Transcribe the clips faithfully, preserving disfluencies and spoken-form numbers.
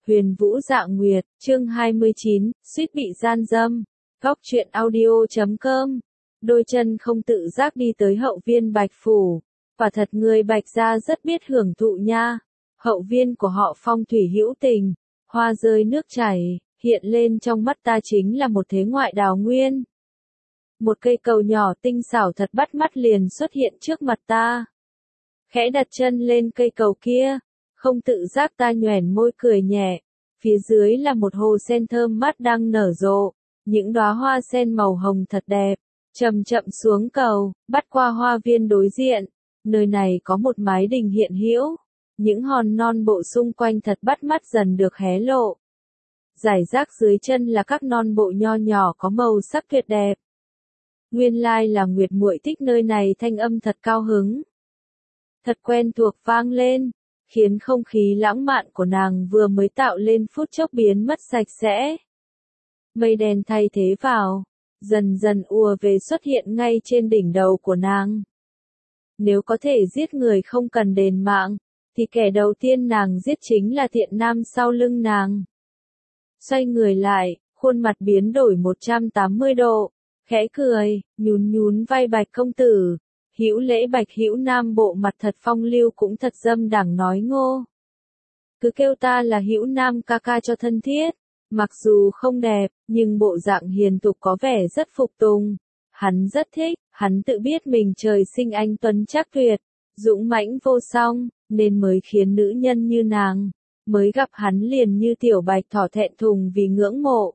Huyền Vũ Dạ Nguyệt, chương hai mươi chín, suýt bị gian dâm. Góc truyện audio chấm com. Đôi chân không tự giác đi tới hậu viên Bạch Phủ. Và thật người Bạch gia rất biết hưởng thụ nha. Hậu viên của họ phong thủy hữu tình, hoa rơi nước chảy, hiện lên trong mắt ta chính là một thế ngoại đào nguyên. Một cây cầu nhỏ tinh xảo thật bắt mắt liền xuất hiện trước mặt ta. Khẽ đặt chân lên cây cầu kia, không tự giác ta nhoẻn môi cười nhẹ. Phía dưới là một hồ sen thơm mát đang nở rộ, những đóa hoa sen màu hồng thật đẹp. Chậm chậm xuống cầu, bắt qua hoa viên đối diện. Nơi này có một mái đình hiện hữu, những hòn non bộ xung quanh thật bắt mắt dần được hé lộ. Rải rác dưới chân là các non bộ nho nhỏ có màu sắc tuyệt đẹp. Nguyên lai là Nguyệt muội thích nơi này, thanh âm thật cao hứng. Thật quen thuộc vang lên, khiến không khí lãng mạn của nàng vừa mới tạo lên phút chốc biến mất sạch sẽ. Mây đen thay thế vào, dần dần ùa về xuất hiện ngay trên đỉnh đầu của nàng. Nếu có thể giết người không cần đền mạng, thì kẻ đầu tiên nàng giết chính là thiện nam sau lưng nàng. Xoay người lại, khuôn mặt biến đổi một trăm tám mươi độ, khẽ cười, nhún nhún vai Bạch công tử. Hữu lễ Bạch hữu nam bộ mặt thật phong lưu cũng thật dâm đảng nói ngô. Cứ kêu ta là hữu nam ca ca cho thân thiết. Mặc dù không đẹp, nhưng bộ dạng hiền tục có vẻ rất phục tùng. Hắn rất thích, hắn tự biết mình trời sinh anh tuấn trác tuyệt, dũng mãnh vô song, nên mới khiến nữ nhân như nàng, mới gặp hắn liền như tiểu bạch thỏ thẹn thùng vì ngưỡng mộ.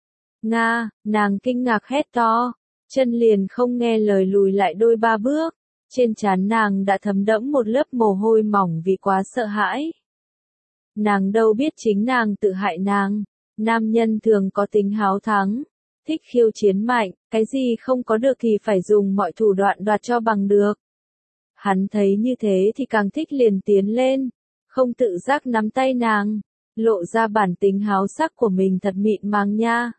Nga, nàng kinh ngạc hét to, chân liền không nghe lời lùi lại đôi ba bước, trên trán nàng đã thấm đẫm một lớp mồ hôi mỏng vì quá sợ hãi. Nàng đâu biết chính nàng tự hại nàng. Nam nhân thường có tính háo thắng, thích khiêu chiến mạnh, cái gì không có được thì phải dùng mọi thủ đoạn đoạt cho bằng được. Hắn thấy như thế thì càng thích liền tiến lên, không tự giác nắm tay nàng, lộ ra bản tính háo sắc của mình thật mịn màng nha.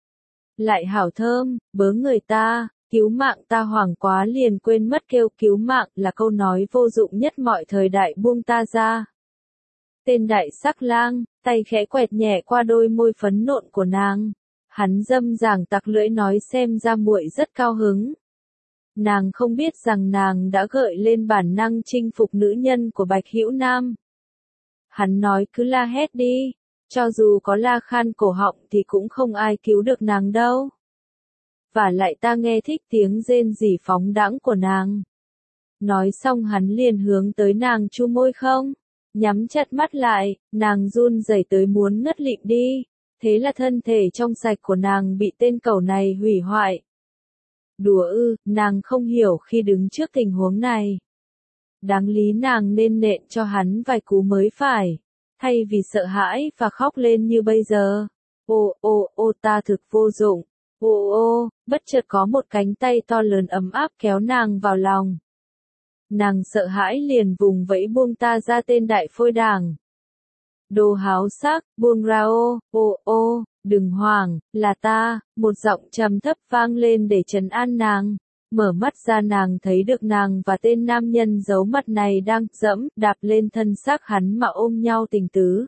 Lại hảo thơm, bớ người ta, cứu mạng ta hoảng quá liền quên mất kêu cứu mạng là câu nói vô dụng nhất mọi thời đại, buông ta ra. Tên đại sắc lang, tay khẽ quẹt nhẹ qua đôi môi phấn nộn của nàng. Hắn dâm dàng tặc lưỡi nói xem ra muội rất cao hứng. Nàng không biết rằng nàng đã gợi lên bản năng chinh phục nữ nhân của Bạch hữu nam. Hắn nói cứ la hét đi, cho dù có la khan cổ họng thì cũng không ai cứu được nàng đâu. Và lại ta nghe thích tiếng rên rỉ phóng đãng của nàng. Nói xong hắn liền hướng tới nàng chu môi không. Nhắm chặt mắt lại, nàng run rẩy tới muốn ngất lịm đi, thế là thân thể trong sạch của nàng bị tên cẩu này hủy hoại. Đùa ư, nàng không hiểu khi đứng trước tình huống này. Đáng lý nàng nên nện cho hắn vài cú mới phải, thay vì sợ hãi và khóc lên như bây giờ. Ô ô ô ta thực vô dụng, ô ô, bất chợt có một cánh tay to lớn ấm áp kéo nàng vào lòng. Nàng sợ hãi liền vùng vẫy buông ta ra, tên đại phôi đảng. Đồ háo sắc, buông ra ô, ô ô, đừng hoảng, là ta, một giọng trầm thấp vang lên để trấn an nàng. Mở mắt ra nàng thấy được nàng và tên nam nhân giấu mặt này đang dẫm, đạp lên thân xác hắn mà ôm nhau tình tứ.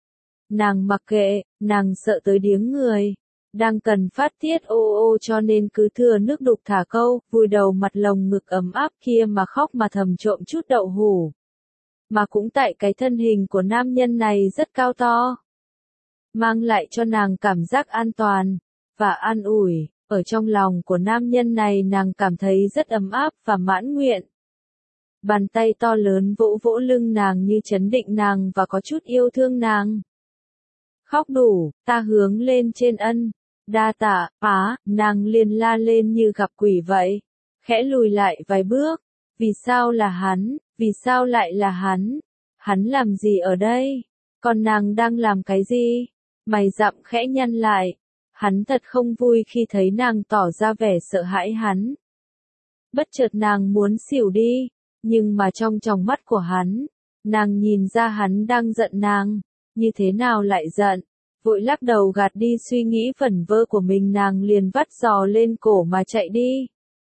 Nàng mặc kệ, nàng sợ tới điếng người. Đang cần phát tiết ô ô cho nên cứ thừa nước đục thả câu, vùi đầu mặt lồng ngực ấm áp kia mà khóc mà thầm trộm chút đậu hủ. Mà cũng tại cái thân hình của nam nhân này rất cao to, mang lại cho nàng cảm giác an toàn và an ủi. Ở trong lòng của nam nhân này nàng cảm thấy rất ấm áp và mãn nguyện. Bàn tay to lớn vỗ vỗ lưng nàng như trấn định nàng và có chút yêu thương nàng. Khóc đủ, ta hướng lên trên ân. Đa tạ, á, nàng liền la lên như gặp quỷ vậy. Khẽ lùi lại vài bước. Vì sao là hắn? Vì sao lại là hắn? Hắn làm gì ở đây? Còn nàng đang làm cái gì? Mày dặm khẽ nhăn lại. Hắn thật không vui khi thấy nàng tỏ ra vẻ sợ hãi hắn. Bất chợt nàng muốn xỉu đi. Nhưng mà trong tròng mắt của hắn, nàng nhìn ra hắn đang giận nàng. Như thế nào lại giận? Vội lắc đầu gạt đi suy nghĩ vẩn vơ của mình, nàng liền vắt giò lên cổ mà chạy đi.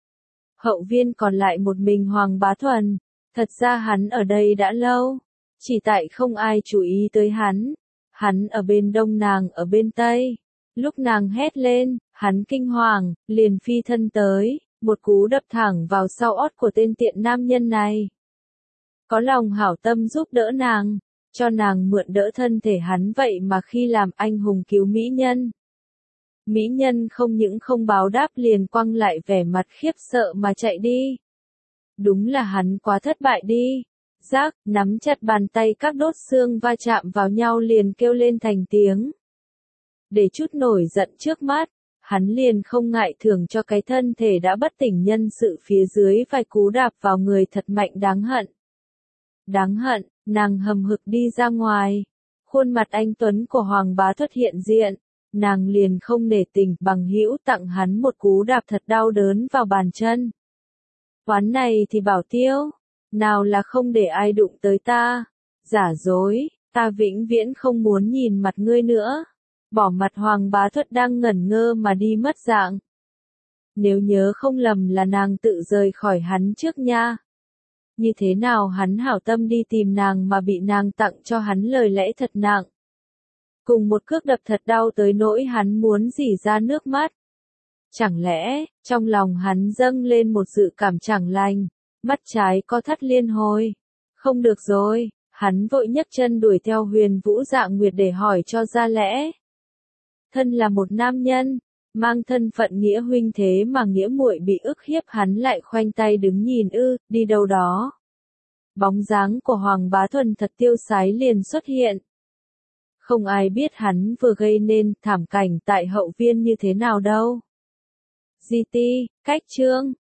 Hậu viên còn lại một mình Hoàng Bá Thuần. Thật ra hắn ở đây đã lâu, chỉ tại không ai chú ý tới hắn. Hắn ở bên đông, nàng ở bên tây. Lúc nàng hét lên, hắn kinh hoàng, liền phi thân tới, một cú đập thẳng vào sau ót của tên tiện nam nhân này. Có lòng hảo tâm giúp đỡ nàng, cho nàng mượn đỡ thân thể hắn, vậy mà khi làm anh hùng cứu mỹ nhân. Mỹ nhân không những không báo đáp liền quăng lại vẻ mặt khiếp sợ mà chạy đi. Đúng là hắn quá thất bại đi. Giác, nắm chặt bàn tay các đốt xương va chạm vào nhau liền kêu lên thành tiếng. Để chút nổi giận trước mắt, hắn liền không ngại thưởng cho cái thân thể đã bất tỉnh nhân sự phía dưới vài cú đạp vào người thật mạnh đáng hận. Đáng hận, nàng hầm hực đi ra ngoài. Khuôn mặt anh tuấn của Hoàng Bá Thuật hiện diện, nàng liền không nể tình bằng hữu tặng hắn một cú đạp thật đau đớn vào bàn chân. Quán này thì bảo tiêu, nào là không để ai đụng tới ta. Giả dối, ta vĩnh viễn không muốn nhìn mặt ngươi nữa. Bỏ mặt Hoàng Bá Thuật đang ngẩn ngơ mà đi mất dạng. Nếu nhớ không lầm là nàng tự rời khỏi hắn trước nha. Như thế nào hắn hảo tâm đi tìm nàng mà bị nàng tặng cho hắn lời lẽ thật nặng. Cùng một cước đập thật đau tới nỗi hắn muốn rỉ ra nước mắt. Chẳng lẽ, trong lòng hắn dâng lên một dự cảm chẳng lành, mắt trái co thắt liên hồi. Không được rồi, hắn vội nhấc chân đuổi theo Huyền Vũ Dạ Nguyệt để hỏi cho ra lẽ. Thân là một nam nhân, mang thân phận nghĩa huynh thế mà nghĩa muội bị ức hiếp, hắn lại khoanh tay đứng nhìn ư, đi đâu đó. Bóng dáng của Hoàng Bá Thuần thật tiêu sái liền xuất hiện. Không ai biết hắn vừa gây nên thảm cảnh tại hậu viên như thế nào đâu. Gi ti, cách chương.